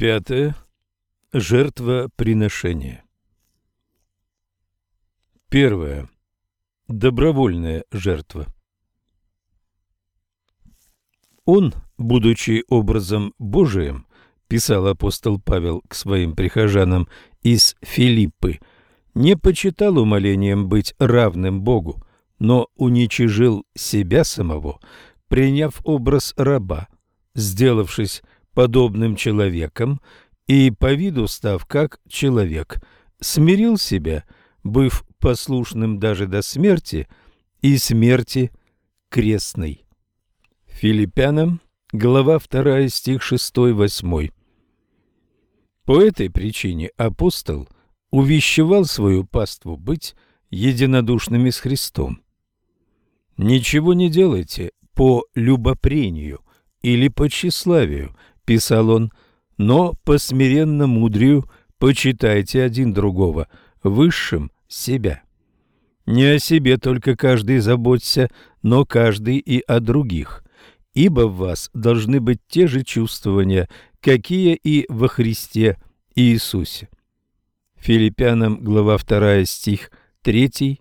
Пятое. Жертвоприношение. Первое. Добровольная жертва. Он, будучи образом Божиим, писал апостол Павел к своим прихожанам из Филиппы, не почитал умолением быть равным Богу, но уничижил себя самого, приняв образ раба, сделавшись подобным человеком и по виду став как человек, смирил себя, быв послушным даже до смерти и смерти крестной. Филиппянам, глава 2, стих 6-8. По этой причине апостол увещевал свою паству быть единодушными с Христом. «Ничего не делайте по любопрению или по тщеславию», — писал он, — «но по смиренно мудрию почитайте один другого, высшим себя. Не о себе только каждый заботься, но каждый и о других, ибо в вас должны быть те же чувствования, какие и во Христе Иисусе». Филиппянам, глава 2, стих 3-5.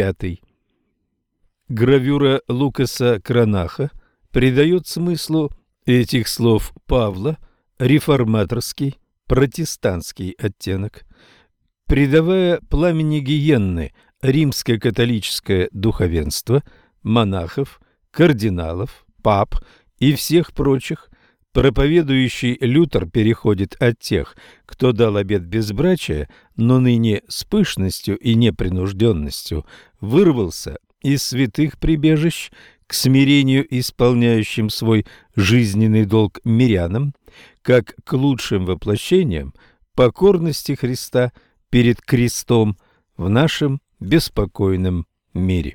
Гравюра Лукаса Кранаха придает смыслу этих слов Павла реформаторский, протестантский оттенок, придавая пламени гиенны римско-католическое духовенство, монахов, кардиналов, пап и всех прочих. Проповедующий Лютер переходит от тех, кто дал обет безбрачия, но ныне с пышностью и непринужденностью вырвался из святых прибежищ к смирению исполняющим свой жизненный долг мирянам, как к лучшим воплощениям покорности Христа перед крестом в нашем беспокойном мире.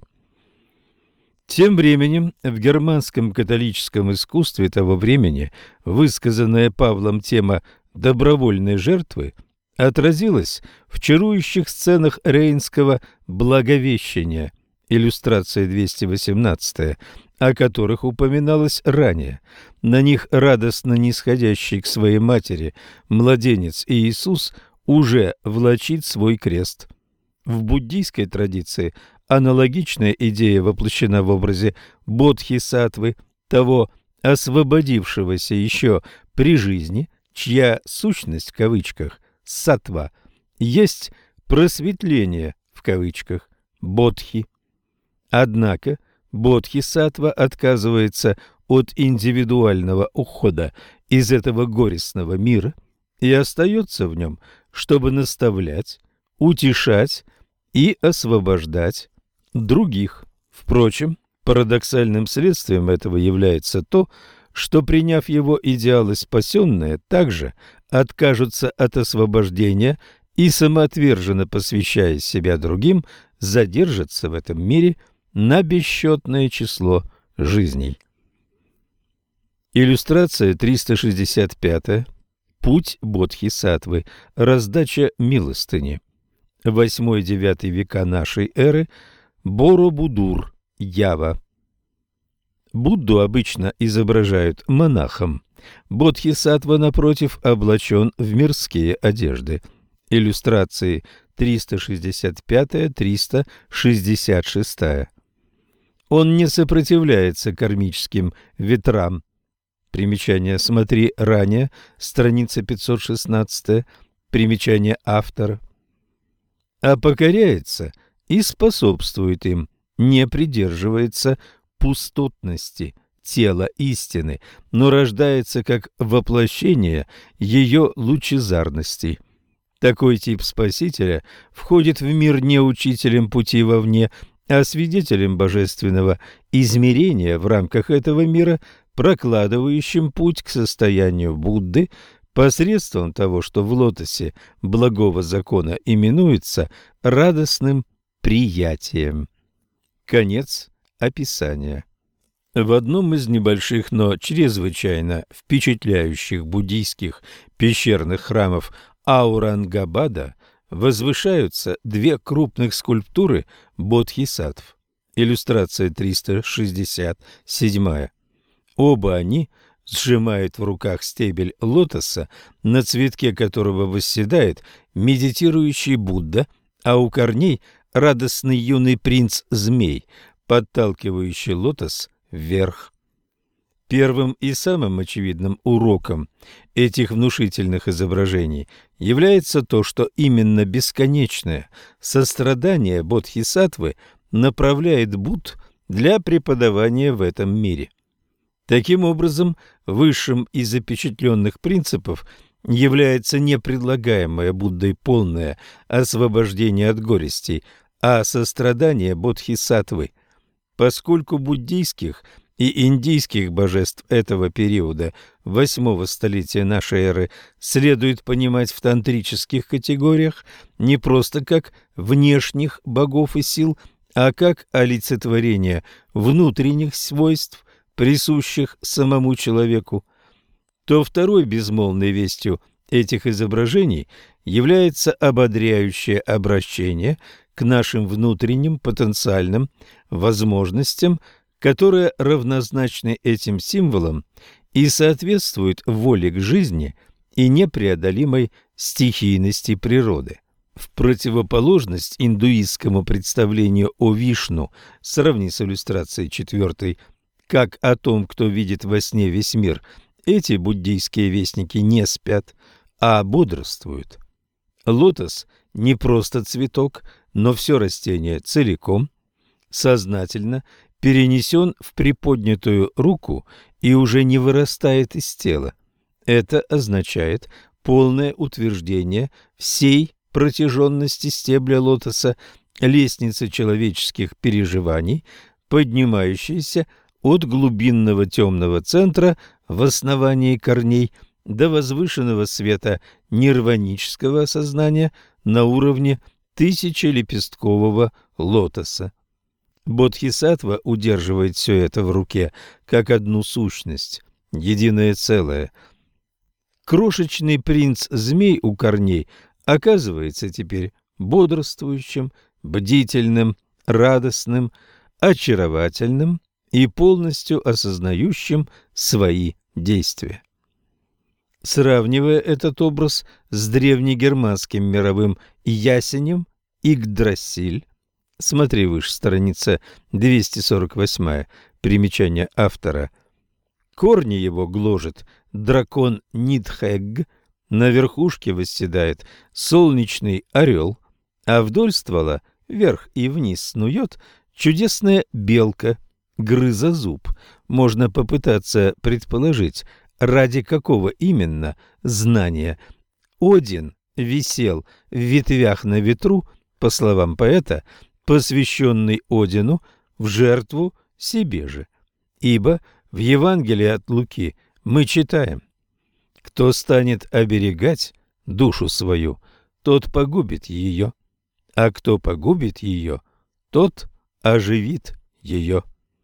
Тем временем в германском католическом искусстве того времени высказанная Павлом тема добровольной жертвы отразилась в чарующих сценах рейнского благовещения, иллюстрация 218, о которых упоминалось ранее. На них радостно нисходящий к своей матери младенец Иисус уже влачит свой крест. В буддийской традиции аналогичная идея воплощена в образе Бодхисаттвы, того освободившегося еще при жизни, чья сущность в кавычках «саттва» есть просветление в кавычках «бодхи». Однако Бодхисаттва отказывается от индивидуального ухода из этого горестного мира и остается в нем, чтобы наставлять, утешать и освобождать других. Впрочем, парадоксальным следствием этого является то, что, приняв его идеалы, спасенные также откажутся от освобождения и, самоотверженно посвящая себя другим, задержатся в этом мире на бесчетное число жизней. Иллюстрация 365. Путь Бодхисаттвы. Раздача милостыни. 8-9 века нашей эры. Боробудур, Ява. Будду обычно изображают монахом. Бодхисаттва, напротив, облачен в мирские одежды. Иллюстрации 365-366. Он не сопротивляется кармическим ветрам. Примечание «Смотри ранее», страница 516, примечание автора. А покоряется и способствует им, не придерживается пустотности тела истины, но рождается как воплощение ее лучезарности. Такой тип спасителя входит в мир не учителем пути вовне, а свидетелем божественного измерения в рамках этого мира, прокладывающим путь к состоянию Будды посредством того, что в лотосе благого закона именуется радостным приятием. Конец описания. В одном из небольших, но чрезвычайно впечатляющих буддийских пещерных храмов Аурангабада возвышаются две крупных скульптуры бодхисаттв. Иллюстрация 367. Оба они сжимает в руках стебель лотоса, на цветке которого восседает медитирующий Будда, а у корней радостный юный принц-змей, подталкивающий лотос вверх. Первым и самым очевидным уроком этих внушительных изображений является то, что именно бесконечное сострадание бодхисаттвы направляет Будд для преподавания в этом мире. Таким образом, высшим из запечатленных принципов является не предлагаемое Буддой полное освобождение от горестей, а сострадание бодхисаттвы. Поскольку буддийских и индийских божеств этого периода, 8-го столетия нашей эры, следует понимать в тантрических категориях не просто как внешних богов и сил, а как олицетворение внутренних свойств, присущих самому человеку, то второй безмолвной вестью этих изображений является ободряющее обращение к нашим внутренним потенциальным возможностям, которые равнозначны этим символам и соответствуют воле к жизни и непреодолимой стихийности природы. В противоположность индуистскому представлению о Вишну, сравни с иллюстрацией 4, как о том, кто видит во сне весь мир, эти буддийские вестники не спят, а бодрствуют. Лотос не просто цветок, но все растение целиком, сознательно перенесен в приподнятую руку и уже не вырастает из тела. Это означает полное утверждение всей протяженности стебля лотоса, лестницы человеческих переживаний, поднимающейся от глубинного темного центра в основании корней до возвышенного света нирванического осознания на уровне тысячелепесткового лотоса. Бодхисаттва удерживает все это в руке, как одну сущность, единое целое. Крошечный принц-змей у корней оказывается теперь бодрствующим, бдительным, радостным, очаровательным и полностью осознающим свои действия. Сравнивая этот образ с древнегерманским мировым ясенем Игдрасиль, смотри выше, страница 248, примечание автора, корни его гложет дракон Нидхэгг, на верхушке восседает солнечный орел, а вдоль ствола вверх и вниз снует чудесная белка, грызозуб. Можно попытаться предположить, ради какого именно знания Один висел в ветвях на ветру, по словам поэта, посвященный Одину в жертву себе же. Ибо в Евангелии от Луки мы читаем: «Кто станет оберегать душу свою, тот погубит ее, а кто погубит ее, тот оживит ее».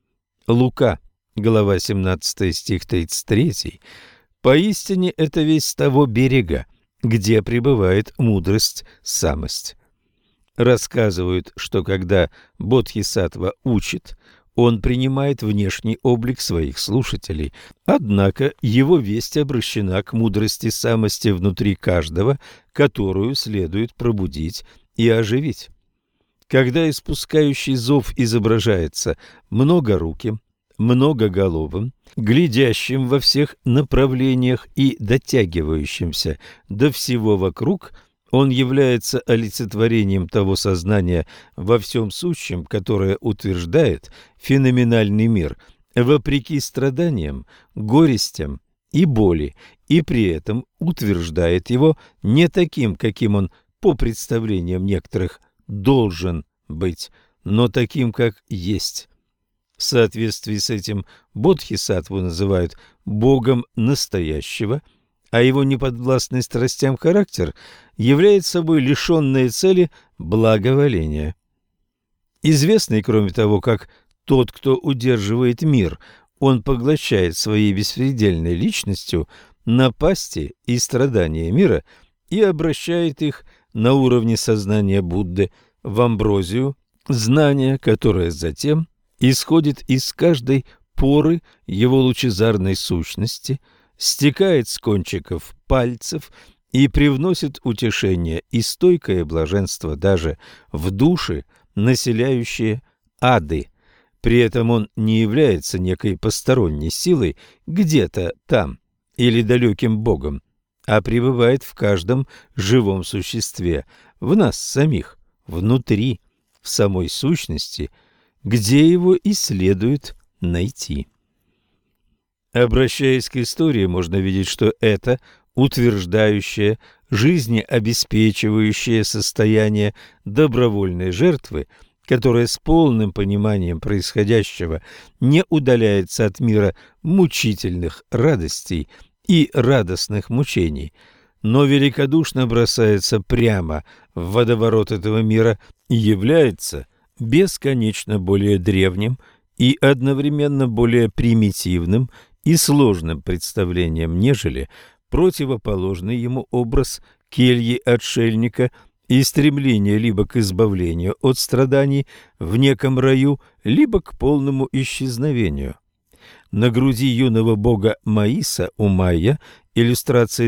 Лука, глава 17, стих 33. Поистине это весть того берега, где пребывает мудрость, самость. Рассказывают, что когда бодхисаттва учит, он принимает внешний облик своих слушателей, однако его весть обращена к мудрости самости внутри каждого, которую следует пробудить и оживить. Когда испускающий зов изображается многоруким, многоголовым, глядящим во всех направлениях и дотягивающимся до всего вокруг, он является олицетворением того сознания во всем сущем, которое утверждает феноменальный мир, вопреки страданиям, горестям и боли, и при этом утверждает его не таким, каким он, по представлениям некоторых, должен быть, но таким, как есть. В соответствии с этим бодхисаттву называют богом настоящего, а его неподвластный страстям характер является собой лишенное цели благоволения. Известный, кроме того, как тот, кто удерживает мир, он поглощает своей беспредельной личностью напасти и страдания мира и обращает их на уровне сознания Будды в амброзию, знание, которое затем исходит из каждой поры его лучезарной сущности, стекает с кончиков пальцев и привносит утешение и стойкое блаженство даже в души, населяющие ады. При этом он не является некой посторонней силой где-то там или далеким богом, а пребывает в каждом живом существе, в нас самих, внутри, в самой сущности, где его и следует найти. Обращаясь к истории, можно видеть, что это утверждающее, жизнеобеспечивающее состояние добровольной жертвы, которое с полным пониманием происходящего не удаляется от мира мучительных радостей и радостных мучений, но великодушно бросается прямо в водоворот этого мира и является бесконечно более древним и одновременно более примитивным и сложным представлением, нежели противоположный ему образ кельи отшельника и стремление либо к избавлению от страданий в неком раю, либо к полному исчезновению. На груди юного бога Маиса у Майя, иллюстрация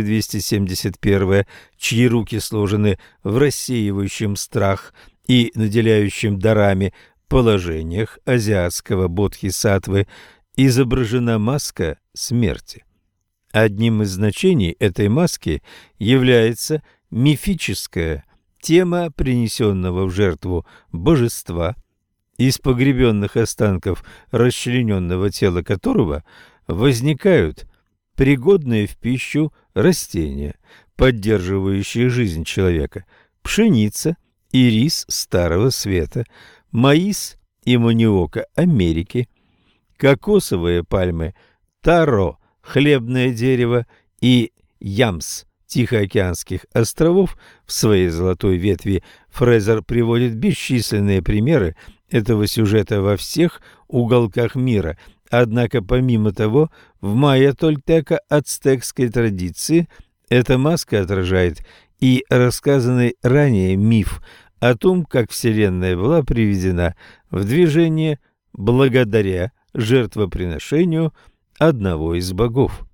271, чьи руки сложены в рассеивающем страх и наделяющем дарами положениях азиатского бодхисаттвы, изображена маска смерти. Одним из значений этой маски является мифическая тема принесенного в жертву божества, из погребенных останков расчлененного тела которого возникают пригодные в пищу растения, поддерживающие жизнь человека, пшеница и рис Старого Света, маис и маниока Америки, кокосовые пальмы таро, хлебное дерево и ямс Тихоокеанских островов. В своей золотой ветви Фрезер приводит бесчисленные примеры этого сюжета во всех уголках мира. Однако, помимо того, в майя-тольтеко-ацтекской традиции эта маска отражает и рассказанный ранее миф о том, как Вселенная была приведена в движение благодаря жертвоприношению одного из богов.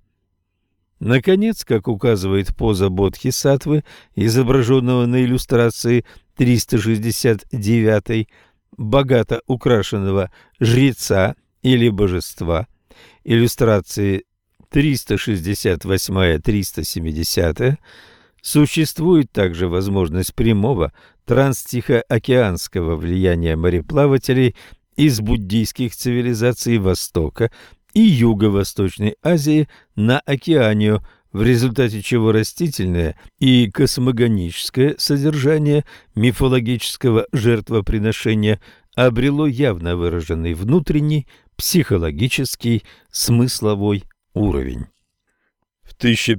Наконец, как указывает поза бодхисаттвы, изображенного на иллюстрации 369, богато украшенного жреца или божества, иллюстрации 368-370, существует также возможность прямого транстихоокеанского влияния мореплавателей из буддийских цивилизаций Востока и Юго-Восточной Азии на Океанию, в результате чего растительное и космогоническое содержание мифологического жертвоприношения обрело явно выраженный внутренний психологический смысловой уровень. В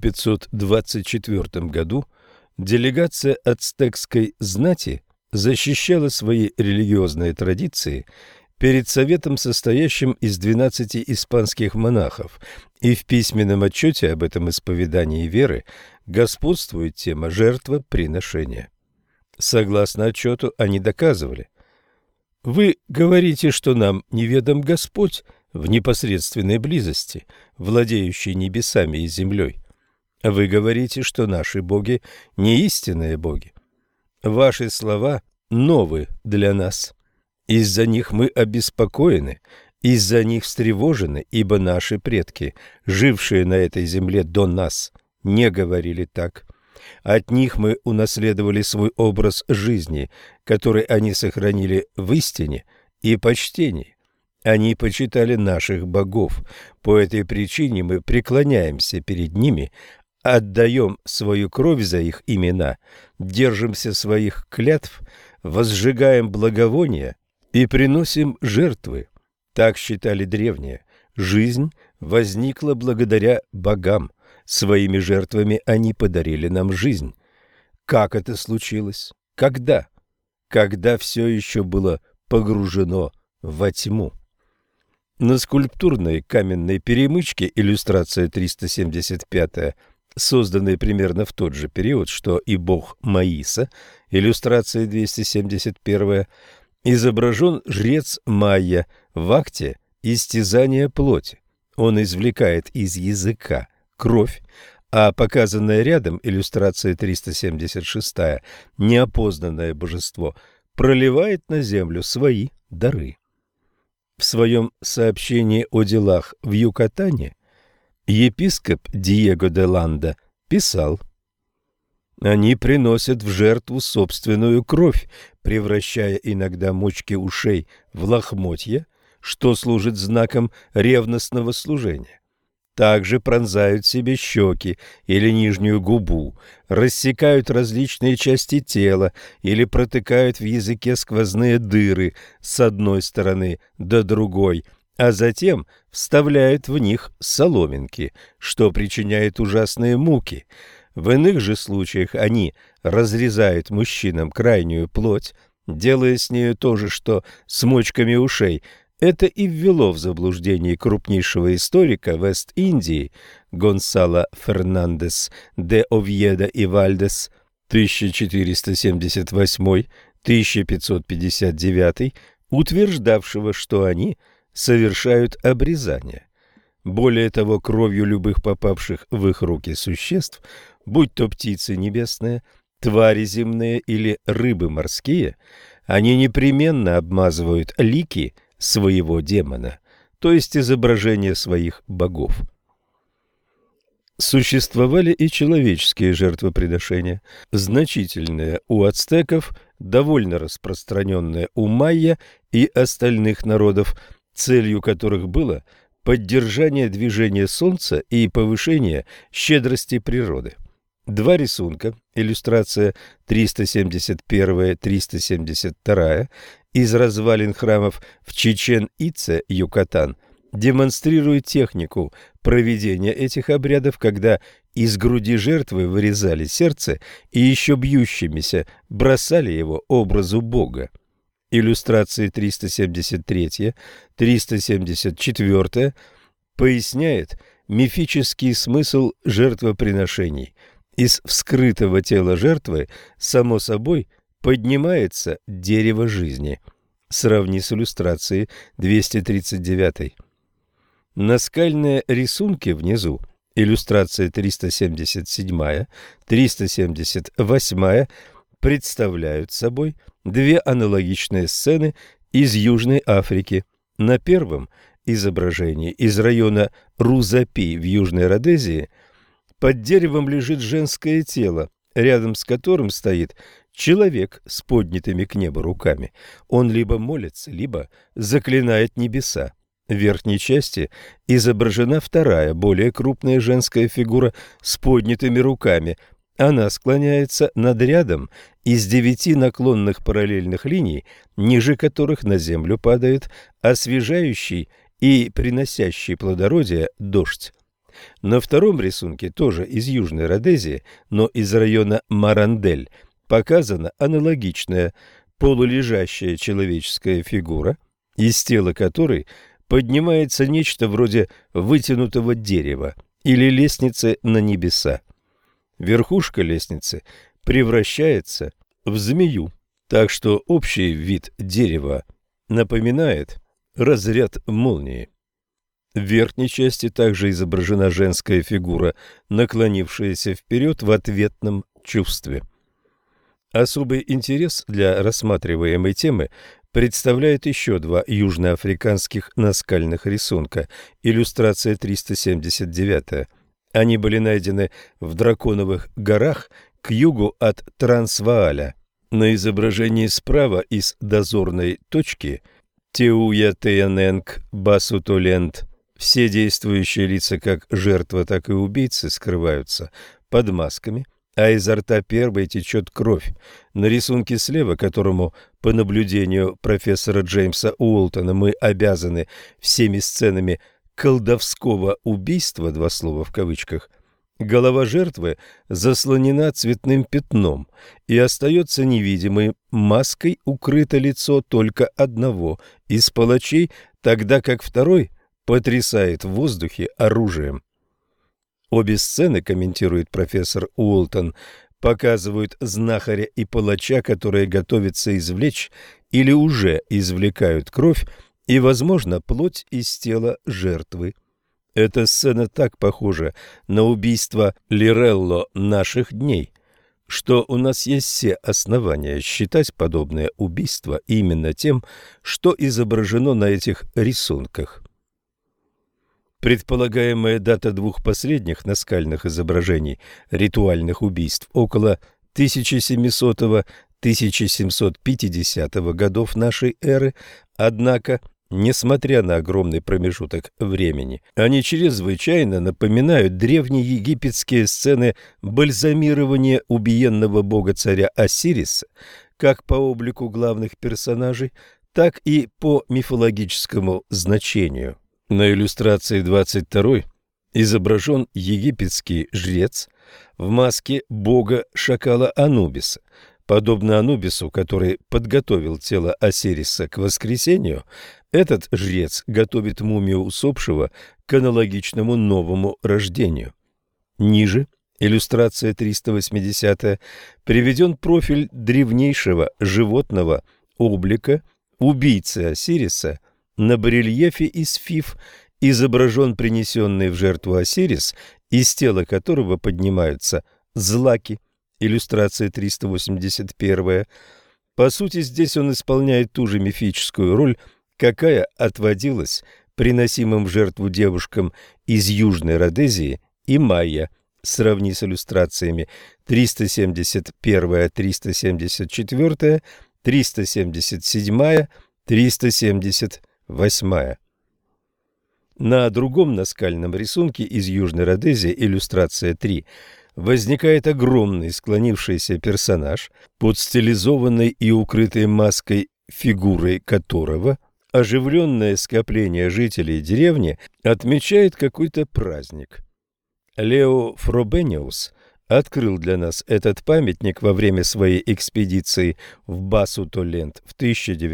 1524 году делегация ацтекской знати защищала свои религиозные традиции перед советом, состоящим из 12 испанских монахов, и в письменном отчете об этом исповедании веры господствует тема жертвоприношения. Согласно отчету, они доказывали: «Вы говорите, что нам неведом Господь в непосредственной близости, владеющий небесами и землей. Вы говорите, что наши боги не истинные боги. Ваши слова новы для нас. Из-за них мы обеспокоены, из-за них встревожены, ибо наши предки, жившие на этой земле до нас, не говорили так. От них мы унаследовали свой образ жизни, который они сохранили в истине и почтении. Они почитали наших богов. По этой причине мы преклоняемся перед ними, отдаем свою кровь за их имена, держимся своих клятв, возжигаем благовония и приносим жертвы. Так считали древние. Жизнь возникла благодаря богам. Своими жертвами они подарили нам жизнь. Как это случилось? Когда? Когда все еще было погружено во тьму. На скульптурной каменной перемычке, иллюстрация 375, созданной примерно в тот же период, что и бог Маиса, иллюстрация 271, изображен жрец Майя в акте истязание плоти. Он извлекает из языка кровь, а показанное рядом иллюстрация 376 неопознанное божество проливает на землю свои дары. В своем сообщении о делах в Юкатане епископ Диего де Ланда писал: «Они приносят в жертву собственную кровь, превращая иногда мочки ушей в лохмотья, что служит знаком ревностного служения. Также пронзают себе щеки или нижнюю губу, рассекают различные части тела или протыкают в языке сквозные дыры с одной стороны до другой, а затем вставляют в них соломинки, что причиняет ужасные муки. В иных же случаях они разрезают мужчинам крайнюю плоть, делая с нею то же, что с мочками ушей. Это и ввело в заблуждение крупнейшего историка Вест-Индии Гонсало Фернандес де Овьедо и Вальдес 1478-1559, утверждавшего, что они совершают обрезание. Более того, кровью любых попавших в их руки существ, будь то птицы небесные, твари земные или рыбы морские, они непременно обмазывают лики своего демона, то есть изображение своих богов. Существовали и человеческие жертвоприношения, значительные у ацтеков, довольно распространенные у майя и остальных народов, целью которых было поддержание движения солнца и повышение щедрости природы. Два рисунка, иллюстрация 371-372 из развалин храмов в Чичен-Ице, Юкатан, демонстрируют технику проведения этих обрядов, когда из груди жертвы вырезали сердце и еще бьющимися бросали его образу Бога. Иллюстрации 373-374 поясняет мифический смысл жертвоприношений. Из вскрытого тела жертвы, само собой, поднимается дерево жизни. Сравни с иллюстрацией 239. Наскальные рисунки внизу, иллюстрация 377-378, представляют собой две аналогичные сцены из Южной Африки. На первом изображении из района Рузапи в Южной Родезии под деревом лежит женское тело, рядом с которым стоит человек с поднятыми к небу руками. Он либо молится, либо заклинает небеса. В верхней части изображена вторая, более крупная женская фигура с поднятыми руками. Она склоняется над рядом из 9 наклонных параллельных линий, ниже которых на землю падает освежающий и приносящий плодородие дождь. На втором рисунке, тоже из Южной Родезии, но из района Марандель, показана аналогичная полулежащая человеческая фигура, из тела которой поднимается нечто вроде вытянутого дерева или лестницы на небеса. Верхушка лестницы превращается в змею, так что общий вид дерева напоминает разряд молнии. В верхней части также изображена женская фигура, наклонившаяся вперед в ответном чувстве. Особый интерес для рассматриваемой темы представляет еще два южноафриканских наскальных рисунка, иллюстрация 379. Они были найдены в Драконовых горах к югу от Трансвааля. На изображении справа из дозорной точки Теуя-Теяненг Басутоленд все действующие лица, как жертва, так и убийцы, скрываются под масками, а изо рта первой течет кровь. На рисунке слева, которому, по наблюдению профессора Джеймса Уолтона, мы обязаны всеми сценами колдовского убийства, два слова в кавычках, голова жертвы заслонена цветным пятном и остается невидимой, маской укрыто лицо только одного из палачей, тогда как второй потрясает в воздухе оружием. Обе сцены, комментирует профессор Уолтон, показывают знахаря и палача, которые готовятся извлечь или уже извлекают кровь и, возможно, плоть из тела жертвы. Эта сцена так похожа на убийство Лирелло наших дней, что у нас есть все основания считать подобное убийство именно тем, что изображено на этих рисунках. Предполагаемая дата двух последних наскальных изображений ритуальных убийств около 1700-1750 годов нашей эры, однако, несмотря на огромный промежуток времени, они чрезвычайно напоминают древние египетские сцены бальзамирования убиенного бога-царя Осириса, как по облику главных персонажей, так и по мифологическому значению. На иллюстрации 22 изображен египетский жрец в маске бога-шакала Анубиса. Подобно Анубису, который подготовил тело Осириса к воскресению, этот жрец готовит мумию усопшего к аналогичному новому рождению. Ниже, иллюстрация 380, приведен профиль древнейшего животного облика убийцы Осириса. На барельефе из Фив изображен принесенный в жертву Осирис, из тела которого поднимаются злаки. Иллюстрация 381. По сути, здесь он исполняет ту же мифическую роль, какая отводилась приносимым в жертву девушкам из Южной Родезии и Майя. Сравни с иллюстрациями 371, 374, 377, 378. На другом наскальном рисунке из Южной Родезии, иллюстрация 3, возникает огромный склонившийся персонаж, под стилизованной и укрытой маской фигурой которого оживленное скопление жителей деревни отмечает какой-то праздник. Лео Фробениус открыл для нас этот памятник во время своей экспедиции в Басу-Толент в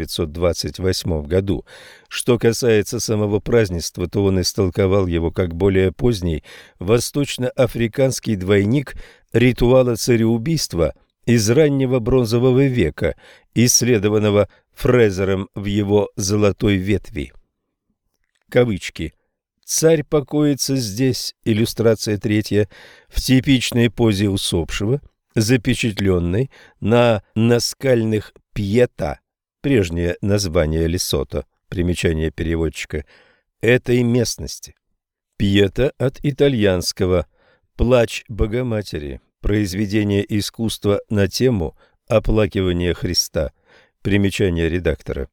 1928 году. Что касается самого празднества, то он истолковал его как более поздний восточноафриканский двойник ритуала цареубийства из раннего бронзового века, исследованного Фрезером в его «Золотой ветви». Кавычки. Царь покоится здесь, иллюстрация 3, в типичной позе усопшего, запечатленной на наскальных пьета, прежнее название Лесото, примечание переводчика, этой местности. Пьета от итальянского «Плач Богоматери», произведение искусства на тему оплакивания Христа, примечание редактора.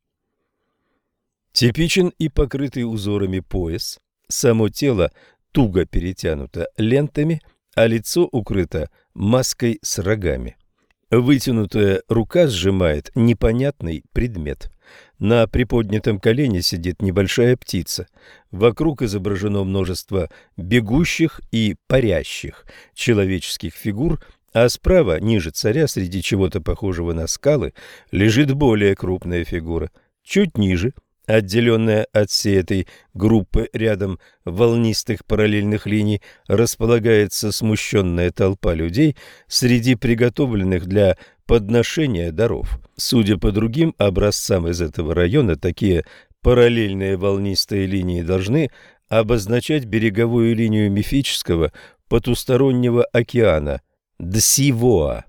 Типичен и покрытый узорами пояс. Само тело туго перетянуто лентами, а лицо укрыто маской с рогами. Вытянутая рука сжимает непонятный предмет. На приподнятом колене сидит небольшая птица. Вокруг изображено множество бегущих и парящих человеческих фигур, а справа, ниже царя, среди чего-то похожего на скалы, лежит более крупная фигура. Чуть ниже, отделенная от всей этой группы рядом волнистых параллельных линий, располагается смущенная толпа людей среди приготовленных для подношения даров. Судя по другим образцам из этого района, такие параллельные волнистые линии должны обозначать береговую линию мифического потустороннего океана Дсивоа.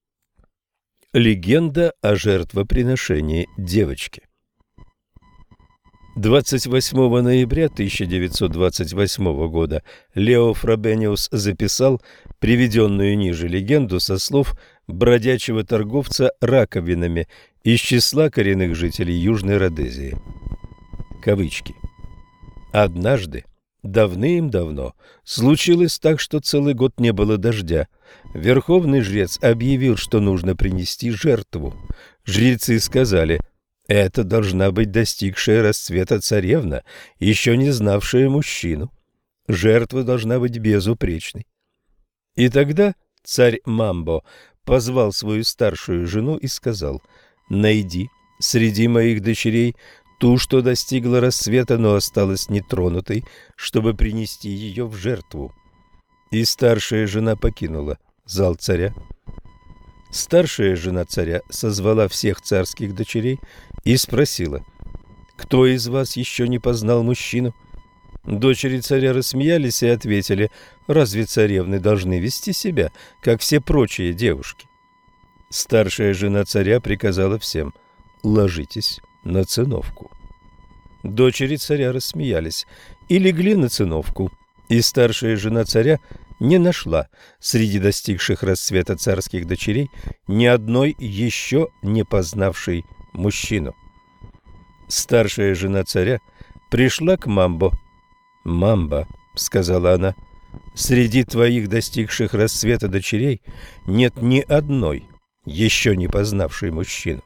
Легенда о жертвоприношении девочки. 28 ноября 1928 года Лео Фробениус записал приведенную ниже легенду со слов бродячего торговца раковинами из числа коренных жителей Южной Родезии. Кавычки. «Однажды, давным-давно, случилось так, что целый год не было дождя. Верховный жрец объявил, что нужно принести жертву. Жрецы сказали: это должна быть достигшая расцвета царевна, еще не знавшая мужчину. Жертва должна быть безупречной. И тогда царь Мамбо позвал свою старшую жену и сказал: найди среди моих дочерей ту, что достигла расцвета, но осталась нетронутой, чтобы принести ее в жертву. И старшая жена покинула зал царя. Старшая жена царя созвала всех царских дочерей и спросила: кто из вас еще не познал мужчину? Дочери царя рассмеялись и ответили: разве царевны должны вести себя, как все прочие девушки? Старшая жена царя приказала всем: ложитесь на циновку. Дочери царя рассмеялись и легли на циновку, и старшая жена царя не нашла среди достигших расцвета царских дочерей ни одной еще не познавшей мужчину. Старшая жена царя пришла к Мамбо. «Мамба», — сказала она, — «среди твоих достигших расцвета дочерей нет ни одной, еще не познавшей мужчину».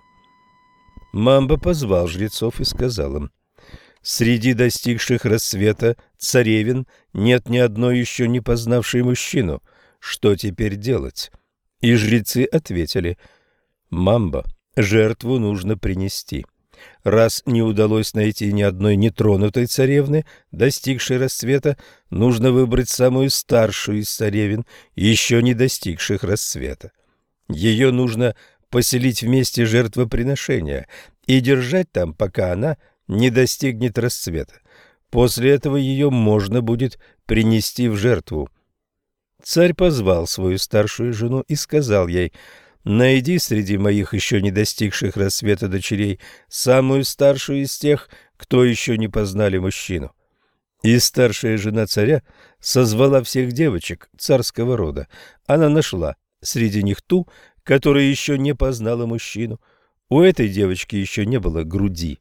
Мамба позвал жрецов и сказал им: «Среди достигших расцвета царевин нет ни одной еще не познавшей мужчину. Что теперь делать?» И жрецы ответили: «Мамба, жертву нужно принести. Раз не удалось найти ни одной нетронутой царевны, достигшей расцвета, нужно выбрать самую старшую из царевин, еще не достигших расцвета. Ее нужно поселить в месте жертвоприношения и держать там, пока она не достигнет расцвета. После этого ее можно будет принести в жертву». Царь позвал свою старшую жену и сказал ей: «Найди среди моих еще не достигших расцвета дочерей самую старшую из тех, кто еще не познали мужчину». И старшая жена царя созвала всех девочек царского рода. Она нашла среди них ту, которая еще не познала мужчину. У этой девочки еще не было груди.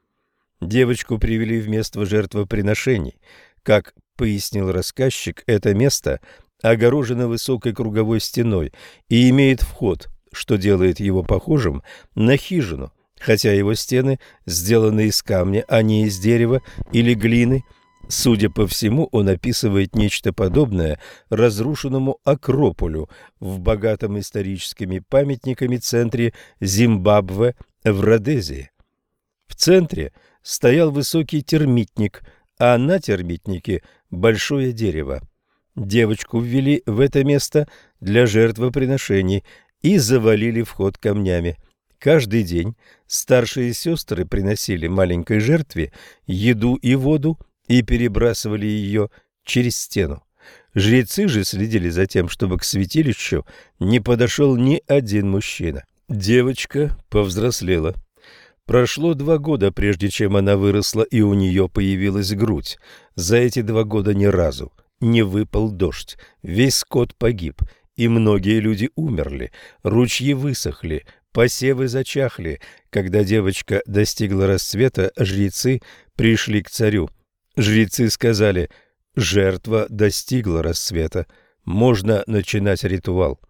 Девочку привели в место жертвоприношений. Как пояснил рассказчик, это место огорожено высокой круговой стеной и имеет вход, что делает его похожим на хижину, хотя его стены сделаны из камня, а не из дерева или глины. Судя по всему, он описывает нечто подобное разрушенному Акрополю в богатом историческими памятниками центре Зимбабве в Родезии. В центре стоял высокий термитник, а на термитнике большое дерево. Девочку ввели в это место для жертвоприношений и завалили вход камнями. Каждый день старшие сестры приносили маленькой жертве еду и воду и перебрасывали ее через стену. Жрецы же следили за тем, чтобы к святилищу не подошел ни один мужчина. Девочка повзрослела. Прошло 2 года, прежде чем она выросла, и у нее появилась грудь. За эти 2 года ни разу не выпал дождь, весь скот погиб, и многие люди умерли, ручьи высохли, посевы зачахли. Когда девочка достигла расцвета, жрецы пришли к царю. Жрецы сказали: «Жертва достигла расцвета, можно начинать ритуал».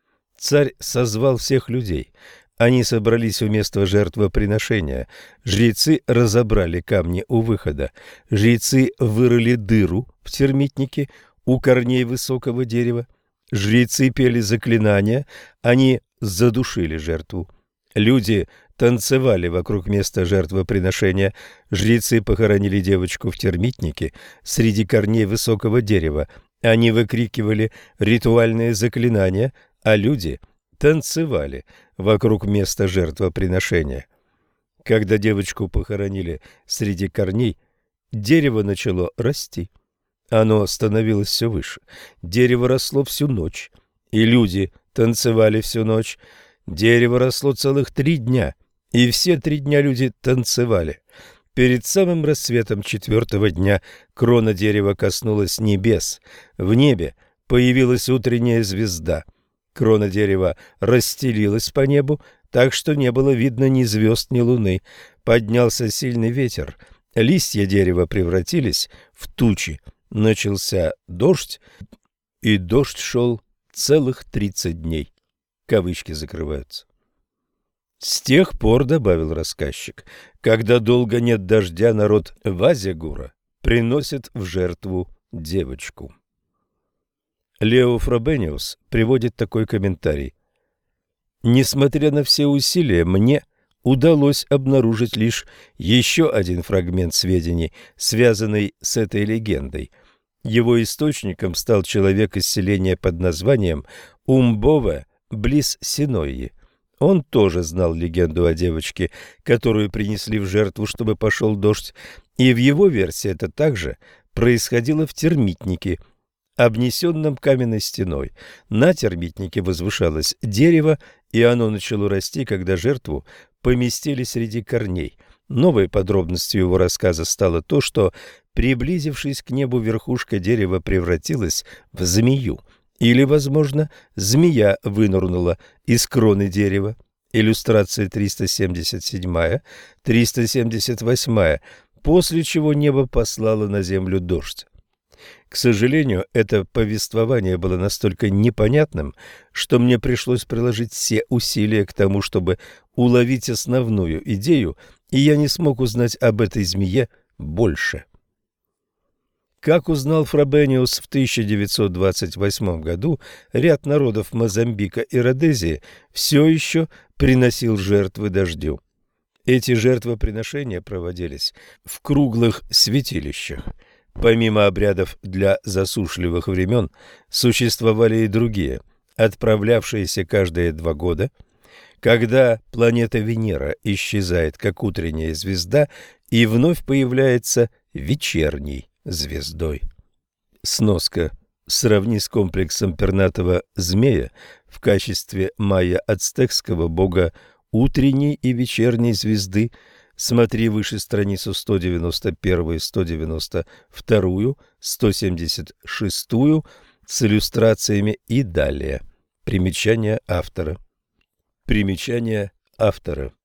Царь созвал всех людей. Они собрались у места жертвоприношения. Жрецы разобрали камни у выхода. Жрецы вырыли дыру в термитнике у корней высокого дерева. Жрецы пели заклинания, они задушили жертву. Люди танцевали вокруг места жертвоприношения. Жрецы похоронили девочку в термитнике среди корней высокого дерева. Они выкрикивали ритуальные заклинания, а люди танцевали вокруг места жертвоприношения. Когда девочку похоронили среди корней, дерево начало расти. Оно становилось все выше. Дерево росло всю ночь, и люди танцевали всю ночь. Дерево росло целых 3 дня, и все 3 дня люди танцевали. Перед самым рассветом 4-го дня крона дерева коснулась небес. В небе появилась утренняя звезда. Крона дерева расстелилась по небу, так что не было видно ни звезд, ни луны. Поднялся сильный ветер. Листья дерева превратились в тучи. Начался дождь, и дождь шел целых 30 дней. Кавычки закрываются. С тех пор, добавил рассказчик, когда долго нет дождя, народ Вазягура приносит в жертву девочку. Лео Фробениус приводит такой комментарий: «Несмотря на все усилия, мне удалось обнаружить лишь еще один фрагмент сведений, связанный с этой легендой. Его источником стал человек из селения под названием Умбове близ Синойи. Он тоже знал легенду о девочке, которую принесли в жертву, чтобы пошел дождь, и в его версии это также происходило в термитнике, обнесенном каменной стеной. На термитнике возвышалось дерево, и оно начало расти, когда жертву поместили среди корней. Новой подробностью его рассказа стало то, что, приблизившись к небу, верхушка дерева превратилась в змею. Или, возможно, змея вынырнула из кроны дерева. Иллюстрация 377-378, после чего небо послало на землю дождь. К сожалению, это повествование было настолько непонятным, что мне пришлось приложить все усилия к тому, чтобы уловить основную идею, и я не смог узнать об этой змее больше. Как узнал Фробениус в 1928 году, ряд народов Мозамбика и Родезии все еще приносил жертвы дождю. Эти жертвоприношения проводились в круглых святилищах. Помимо обрядов для засушливых времен, существовали и другие, отправлявшиеся каждые 2 года, когда планета Венера исчезает как утренняя звезда и вновь появляется вечерней звездой. Сноска. Сравни с комплексом пернатого змея в качестве майя-ацтекского бога утренней и вечерней звезды. Смотри выше страницу 191, 192, 176 с иллюстрациями и далее. Примечание автора. Примечание автора.